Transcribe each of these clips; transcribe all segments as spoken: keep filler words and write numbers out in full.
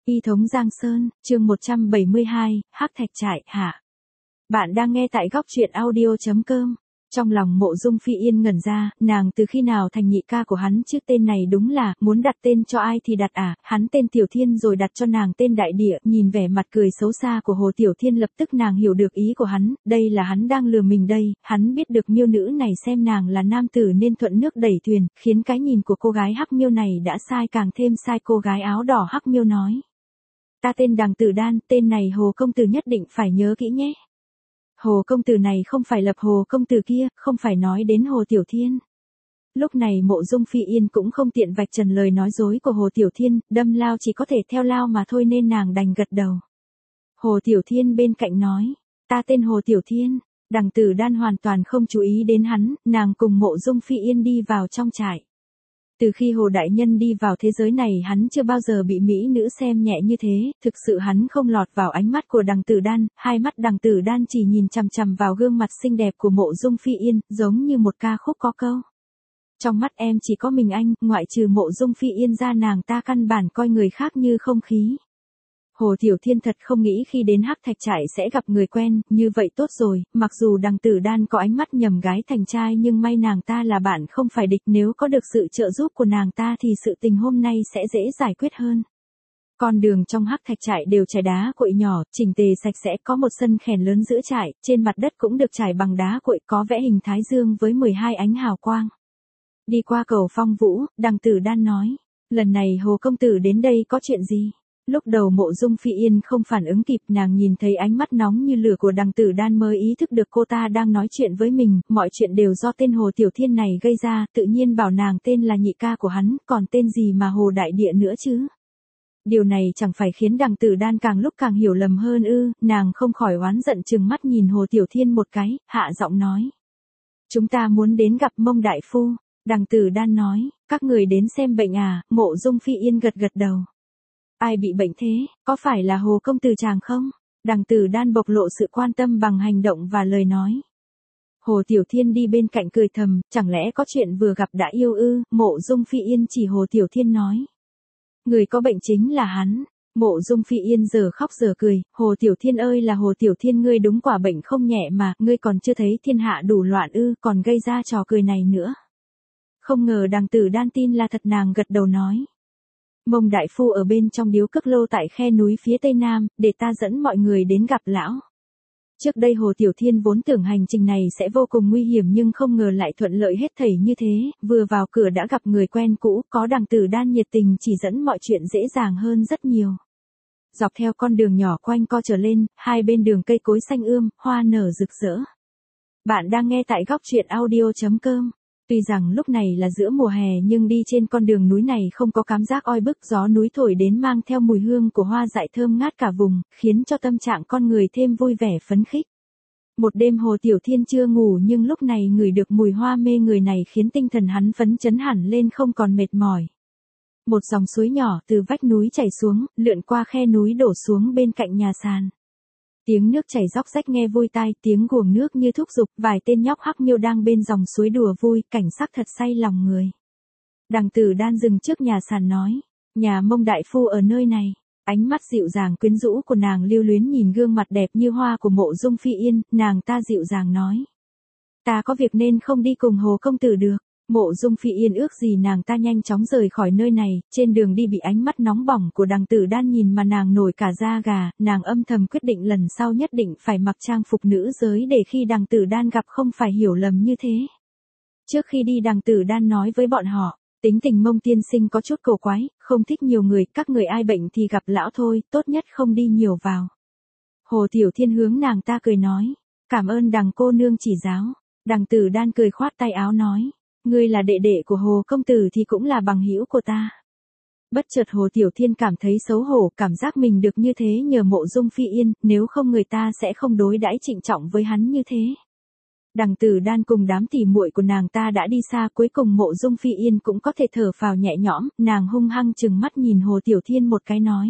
Y thống Giang Sơn, chương một trăm bảy mươi hai, Hắc Thạch Trại, hạ. Bạn đang nghe tại góc truyện audio chấm com. Trong lòng Mộ Dung Phi Yên ngẩn ra, nàng từ khi nào thành nhị ca của hắn chứ, tên này đúng là, muốn đặt tên cho ai thì đặt à, hắn tên Tiểu Thiên rồi đặt cho nàng tên Đại Địa. Nhìn vẻ mặt cười xấu xa của Hồ Tiểu Thiên lập tức nàng hiểu được ý của hắn, đây là hắn đang lừa mình đây, hắn biết được miêu nữ này xem nàng là nam tử nên thuận nước đẩy thuyền, khiến cái nhìn của cô gái hắc miêu này đã sai càng thêm sai. Cô gái áo đỏ hắc miêu nói: Ta tên Đằng Tử Đan, tên này Hồ công tử nhất định phải nhớ kỹ nhé. Hồ công tử này không phải Lập Hồ công tử kia, không phải nói đến Hồ Tiểu Thiên. Lúc này Mộ Dung Phi Yên cũng không tiện vạch trần lời nói dối của Hồ Tiểu Thiên, đâm lao chỉ có thể theo lao mà thôi nên nàng đành gật đầu. Hồ Tiểu Thiên bên cạnh nói: Ta tên Hồ Tiểu Thiên. Đằng Tử Đan hoàn toàn không chú ý đến hắn, nàng cùng Mộ Dung Phi Yên đi vào trong trại. Từ khi Hồ Đại Nhân đi vào thế giới này hắn chưa bao giờ bị mỹ nữ xem nhẹ như thế, thực sự hắn không lọt vào ánh mắt của Đằng Tử Đan, hai mắt Đằng Tử Đan chỉ nhìn chằm chằm vào gương mặt xinh đẹp của Mộ Dung Phi Yên, giống như một ca khúc có câu: Trong mắt em chỉ có mình anh, ngoại trừ Mộ Dung Phi Yên ra nàng ta căn bản coi người khác như không khí. Hồ Tiểu Thiên thật không nghĩ khi đến Hắc Thạch Trại sẽ gặp người quen, như vậy tốt rồi, mặc dù Đằng Tử Đan có ánh mắt nhầm gái thành trai nhưng may nàng ta là bạn không phải địch, nếu có được sự trợ giúp của nàng ta thì sự tình hôm nay sẽ dễ giải quyết hơn. Con đường trong Hắc Thạch Trại đều trải đá cuội nhỏ, chỉnh tề sạch sẽ, có một sân khèn lớn giữa trại, trên mặt đất cũng được trải bằng đá cuội, có vẽ hình thái dương với mười hai ánh hào quang. Đi qua cầu Phong Vũ, Đằng Tử Đan nói: Lần này Hồ công tử đến đây có chuyện gì? Lúc đầu Mộ Dung Phi Yên không phản ứng kịp, nàng nhìn thấy ánh mắt nóng như lửa của Đằng Tử Đan mới ý thức được cô ta đang nói chuyện với mình, mọi chuyện đều do tên Hồ Tiểu Thiên này gây ra, tự nhiên bảo nàng tên là nhị ca của hắn, còn tên gì mà Hồ Đại Địa nữa chứ. Điều này chẳng phải khiến Đằng Tử Đan càng lúc càng hiểu lầm hơn ư, nàng không khỏi oán giận trừng mắt nhìn Hồ Tiểu Thiên một cái, hạ giọng nói: Chúng ta muốn đến gặp Mông đại phu. Đằng Tử Đan nói: Các người đến xem bệnh à? Mộ Dung Phi Yên gật gật đầu. Ai bị bệnh thế, có phải là Hồ công tử chàng không? Đằng Tử Đan bộc lộ sự quan tâm bằng hành động và lời nói. Hồ Tiểu Thiên đi bên cạnh cười thầm, chẳng lẽ có chuyện vừa gặp đã yêu ư? Mộ Dung Phi Yên chỉ Hồ Tiểu Thiên nói: Người có bệnh chính là hắn. Mộ Dung Phi Yên giờ khóc giờ cười: Hồ Tiểu Thiên ơi là Hồ Tiểu Thiên, ngươi đúng quả bệnh không nhẹ mà, ngươi còn chưa thấy thiên hạ đủ loạn ư, còn gây ra trò cười này nữa. Không ngờ Đằng Tử Đan tin là thật, nàng gật đầu nói: Mông đại phu ở bên trong điếu cước lô tại khe núi phía tây nam, để ta dẫn mọi người đến gặp lão. Trước đây Hồ Tiểu Thiên vốn tưởng hành trình này sẽ vô cùng nguy hiểm nhưng không ngờ lại thuận lợi hết thảy như thế, vừa vào cửa đã gặp người quen cũ, có Đằng Tử Đan nhiệt tình chỉ dẫn mọi chuyện dễ dàng hơn rất nhiều. Dọc theo con đường nhỏ quanh co trở lên, hai bên đường cây cối xanh ươm, hoa nở rực rỡ. Bạn đang nghe tại góc truyện audio chấm com. Tuy rằng lúc này là giữa mùa hè nhưng đi trên con đường núi này không có cảm giác oi bức, gió núi thổi đến mang theo mùi hương của hoa dại thơm ngát cả vùng, khiến cho tâm trạng con người thêm vui vẻ phấn khích. Một đêm Hồ Tiểu Thiên chưa ngủ nhưng lúc này ngửi được mùi hoa mê người này khiến tinh thần hắn phấn chấn hẳn lên, không còn mệt mỏi. Một dòng suối nhỏ từ vách núi chảy xuống, lượn qua khe núi đổ xuống bên cạnh nhà sàn. Tiếng nước chảy róc rách nghe vui tai, tiếng guồng nước như thúc giục, vài tên nhóc hắc miêu đang bên dòng suối đùa vui, cảnh sắc thật say lòng người. Đằng Tử Đan dừng trước nhà sàn nói: Nhà Mông đại phu ở nơi này. Ánh mắt dịu dàng quyến rũ của nàng lưu luyến nhìn gương mặt đẹp như hoa của Mộ Dung Phi Yên, nàng ta dịu dàng nói: Ta có việc nên không đi cùng Hồ công tử được. Mộ Dung Phi Yên ước gì nàng ta nhanh chóng rời khỏi nơi này, trên đường đi bị ánh mắt nóng bỏng của Đằng Tử Đan nhìn mà nàng nổi cả da gà, nàng âm thầm quyết định lần sau nhất định phải mặc trang phục nữ giới để khi Đằng Tử Đan gặp không phải hiểu lầm như thế. Trước khi đi Đằng Tử Đan nói với bọn họ: Tính tình Mông tiên sinh có chút cổ quái, không thích nhiều người, các người ai bệnh thì gặp lão thôi, tốt nhất không đi nhiều vào. Hồ Tiểu Thiên hướng nàng ta cười nói: Cảm ơn Đằng cô nương chỉ giáo. Đằng Tử Đan cười khoát tay áo nói: Ngươi là đệ đệ của Hồ công tử thì cũng là bằng hữu của ta. Bất chợt Hồ Tiểu Thiên cảm thấy xấu hổ, cảm giác mình được như thế nhờ Mộ Dung Phi Yên, nếu không người ta sẽ không đối đãi trịnh trọng với hắn như thế. Đằng Tử Đan cùng đám tỉ muội của nàng ta đã đi xa, cuối cùng Mộ Dung Phi Yên cũng có thể thở phào nhẹ nhõm, nàng hung hăng trừng mắt nhìn Hồ Tiểu Thiên một cái nói: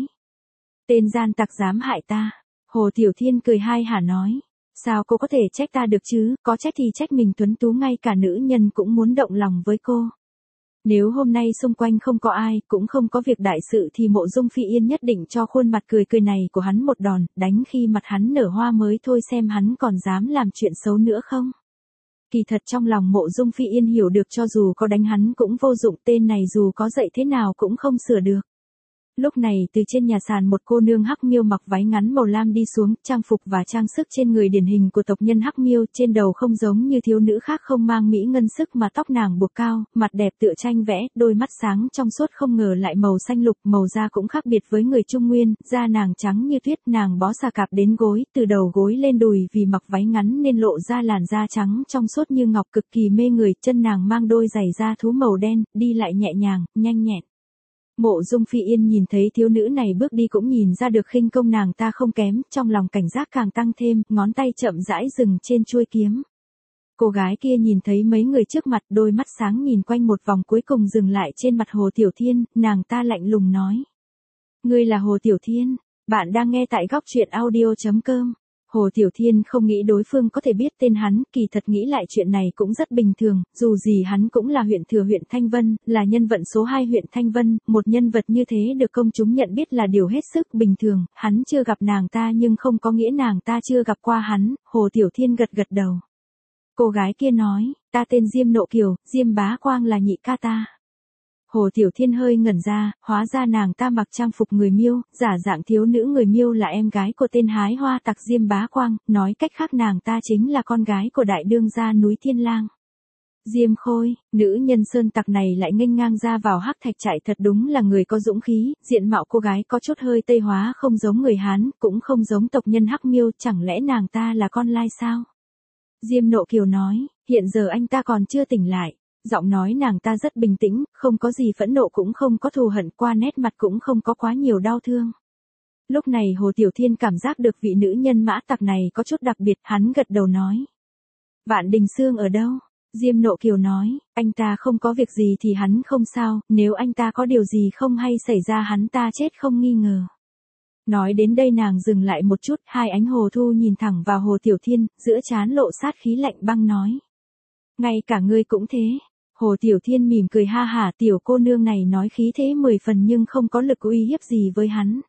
Tên gian tặc dám hại ta. Hồ Tiểu Thiên cười hai hả nói: Sao cô có thể trách ta được chứ, có trách thì trách mình tuấn tú, ngay cả nữ nhân cũng muốn động lòng với cô. Nếu hôm nay xung quanh không có ai, cũng không có việc đại sự thì Mộ Dung Phi Yên nhất định cho khuôn mặt cười cười này của hắn một đòn, đánh khi mặt hắn nở hoa mới thôi xem hắn còn dám làm chuyện xấu nữa không. Kỳ thật trong lòng Mộ Dung Phi Yên hiểu được cho dù có đánh hắn cũng vô dụng, tên này dù có dạy thế nào cũng không sửa được. Lúc này từ trên nhà sàn một cô nương Hắc Miêu mặc váy ngắn màu lam đi xuống, trang phục và trang sức trên người điển hình của tộc nhân Hắc Miêu, trên đầu không giống như thiếu nữ khác không mang mỹ ngân sức mà tóc nàng buộc cao, mặt đẹp tựa tranh vẽ, đôi mắt sáng trong suốt không ngờ lại màu xanh lục, màu da cũng khác biệt với người Trung Nguyên, da nàng trắng như tuyết, nàng bó xà cạp đến gối, từ đầu gối lên đùi vì mặc váy ngắn nên lộ ra làn da trắng trong suốt như ngọc cực kỳ mê người, chân nàng mang đôi giày da thú màu đen, đi lại nhẹ nhàng, nhanh nhẹn. Mộ Dung Phi Yên nhìn thấy thiếu nữ này bước đi cũng nhìn ra được khinh công nàng ta không kém, trong lòng cảnh giác càng tăng thêm, ngón tay chậm rãi dừng trên chuôi kiếm. Cô gái kia nhìn thấy mấy người trước mặt, đôi mắt sáng nhìn quanh một vòng cuối cùng dừng lại trên mặt Hồ Tiểu Thiên, nàng ta lạnh lùng nói. Ngươi là Hồ Tiểu Thiên, bạn đang nghe tại góc truyện audio chấm com. Hồ Tiểu Thiên không nghĩ đối phương có thể biết tên hắn, kỳ thật nghĩ lại chuyện này cũng rất bình thường, dù gì hắn cũng là huyện thừa huyện Thanh Vân, là nhân vật số hai huyện Thanh Vân, một nhân vật như thế được công chúng nhận biết là điều hết sức bình thường, hắn chưa gặp nàng ta nhưng không có nghĩa nàng ta chưa gặp qua hắn, Hồ Tiểu Thiên gật gật đầu. Cô gái kia nói, ta tên Diêm Nộ Kiều, Diêm Bá Quang là nhị ca ta. Hồ Tiểu Thiên hơi ngẩn ra, hóa ra nàng ta mặc trang phục người Miêu, giả dạng thiếu nữ người Miêu là em gái của tên hái hoa tặc Diêm Bá Quang, nói cách khác nàng ta chính là con gái của đại đương gia núi Thiên Lang. Diêm Khôi, nữ nhân sơn tặc này lại nghênh ngang ra vào Hắc Thạch Trại thật đúng là người có dũng khí, diện mạo cô gái có chút hơi Tây hóa không giống người Hán, cũng không giống tộc nhân Hắc Miêu, chẳng lẽ nàng ta là con lai sao? Diêm Nộ Kiều nói, hiện giờ anh ta còn chưa tỉnh lại. Giọng nói nàng ta rất bình tĩnh, không có gì phẫn nộ cũng không có thù hận, qua nét mặt cũng không có quá nhiều đau thương. Lúc này Hồ Tiểu Thiên cảm giác được vị nữ nhân mã tặc này có chút đặc biệt, hắn gật đầu nói. Vạn Đình Xương ở đâu? Diêm Nộ Kiều nói, anh ta không có việc gì thì hắn không sao, nếu anh ta có điều gì không hay xảy ra hắn ta chết không nghi ngờ. Nói đến đây nàng dừng lại một chút, hai ánh hồ thu nhìn thẳng vào Hồ Tiểu Thiên, giữa trán lộ sát khí lạnh băng nói. Ngay cả ngươi cũng thế. Hồ Tiểu Thiên mỉm cười ha hả, tiểu cô nương này nói khí thế mười phần nhưng không có lực uy hiếp gì với hắn.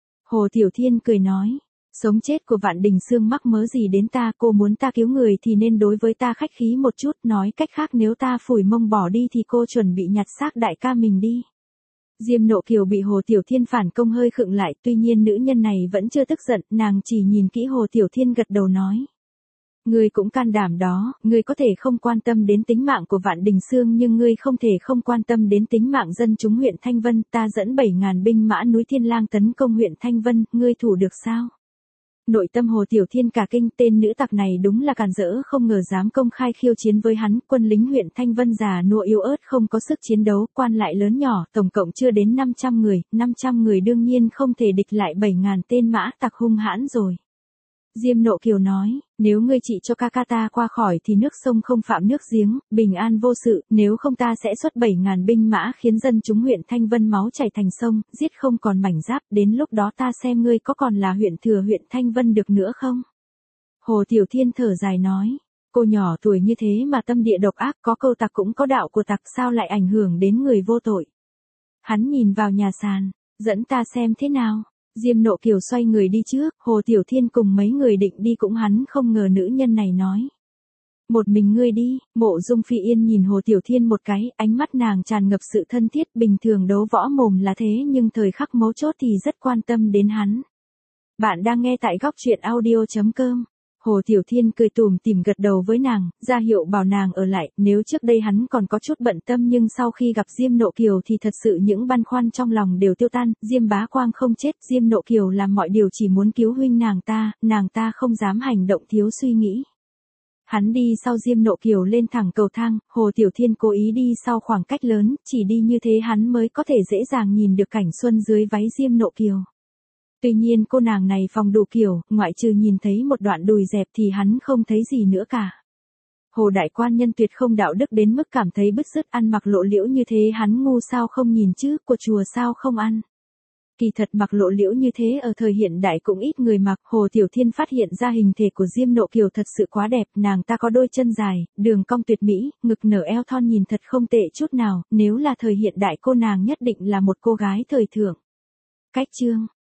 Hồ Tiểu Thiên cười nói, sống chết của Vạn Đình Xương mắc mớ gì đến ta, cô muốn ta cứu người thì nên đối với ta khách khí một chút, nói cách khác nếu ta phủi mông bỏ đi thì cô chuẩn bị nhặt xác đại ca mình đi. Diêm Nộ Kiều bị Hồ Tiểu Thiên phản công hơi khựng lại, tuy nhiên nữ nhân này vẫn chưa tức giận, nàng chỉ nhìn kỹ Hồ Tiểu Thiên gật đầu nói. Ngươi cũng can đảm đó, ngươi có thể không quan tâm đến tính mạng của Vạn Đình Xương nhưng ngươi không thể không quan tâm đến tính mạng dân chúng huyện Thanh Vân, ta dẫn bảy ngàn binh mã núi Thiên Lang tấn công huyện Thanh Vân, ngươi thủ được sao? Nội tâm Hồ Tiểu Thiên cả kinh, tên nữ tặc này đúng là càn rỡ không ngờ dám công khai khiêu chiến với hắn, quân lính huyện Thanh Vân già nua yếu ớt không có sức chiến đấu, quan lại lớn nhỏ, tổng cộng chưa đến năm trăm người, năm trăm người đương nhiên không thể địch lại bảy ngàn tên mã tặc hung hãn rồi. Diêm Nộ Kiều nói, nếu ngươi chỉ cho ca ca ta qua khỏi thì nước sông không phạm nước giếng, bình an vô sự, nếu không ta sẽ xuất bảy ngàn binh mã khiến dân chúng huyện Thanh Vân máu chảy thành sông, giết không còn mảnh giáp, đến lúc đó ta xem ngươi có còn là huyện thừa huyện Thanh Vân được nữa không? Hồ Tiểu Thiên thở dài nói, cô nhỏ tuổi như thế mà tâm địa độc ác, có câu tặc cũng có đạo của tặc, sao lại ảnh hưởng đến người vô tội? Hắn nhìn vào nhà sàn, dẫn ta xem thế nào? Diêm Nộ Kiều xoay người đi trước, Hồ Tiểu Thiên cùng mấy người định đi cũng hắn không ngờ nữ nhân này nói. Một mình ngươi đi, Mộ Dung Phi Yên nhìn Hồ Tiểu Thiên một cái, ánh mắt nàng tràn ngập sự thân thiết, bình thường đấu võ mồm là thế nhưng thời khắc mấu chốt thì rất quan tâm đến hắn. Bạn đang nghe tại góc truyện audio chấm com. Hồ Tiểu Thiên cười tủm tỉm gật đầu với nàng, ra hiệu bảo nàng ở lại, nếu trước đây hắn còn có chút bận tâm nhưng sau khi gặp Diêm Nộ Kiều thì thật sự những băn khoăn trong lòng đều tiêu tan, Diêm Bá Quang không chết, Diêm Nộ Kiều làm mọi điều chỉ muốn cứu huynh nàng ta, nàng ta không dám hành động thiếu suy nghĩ. Hắn đi sau Diêm Nộ Kiều lên thẳng cầu thang, Hồ Tiểu Thiên cố ý đi sau khoảng cách lớn, chỉ đi như thế hắn mới có thể dễ dàng nhìn được cảnh xuân dưới váy Diêm Nộ Kiều. Tuy nhiên cô nàng này phòng đủ kiểu, ngoại trừ nhìn thấy một đoạn đùi dẹp thì hắn không thấy gì nữa cả. Hồ đại quan nhân tuyệt không đạo đức đến mức cảm thấy bứt rứt, ăn mặc lộ liễu như thế hắn ngu sao không nhìn chứ, của chùa sao không ăn. Kỳ thật mặc lộ liễu như thế ở thời hiện đại cũng ít người mặc. Hồ Tiểu Thiên phát hiện ra hình thể của Diêm Nộ Kiều thật sự quá đẹp, nàng ta có đôi chân dài, đường cong tuyệt mỹ, ngực nở eo thon nhìn thật không tệ chút nào, nếu là thời hiện đại cô nàng nhất định là một cô gái thời thượng. Cách chương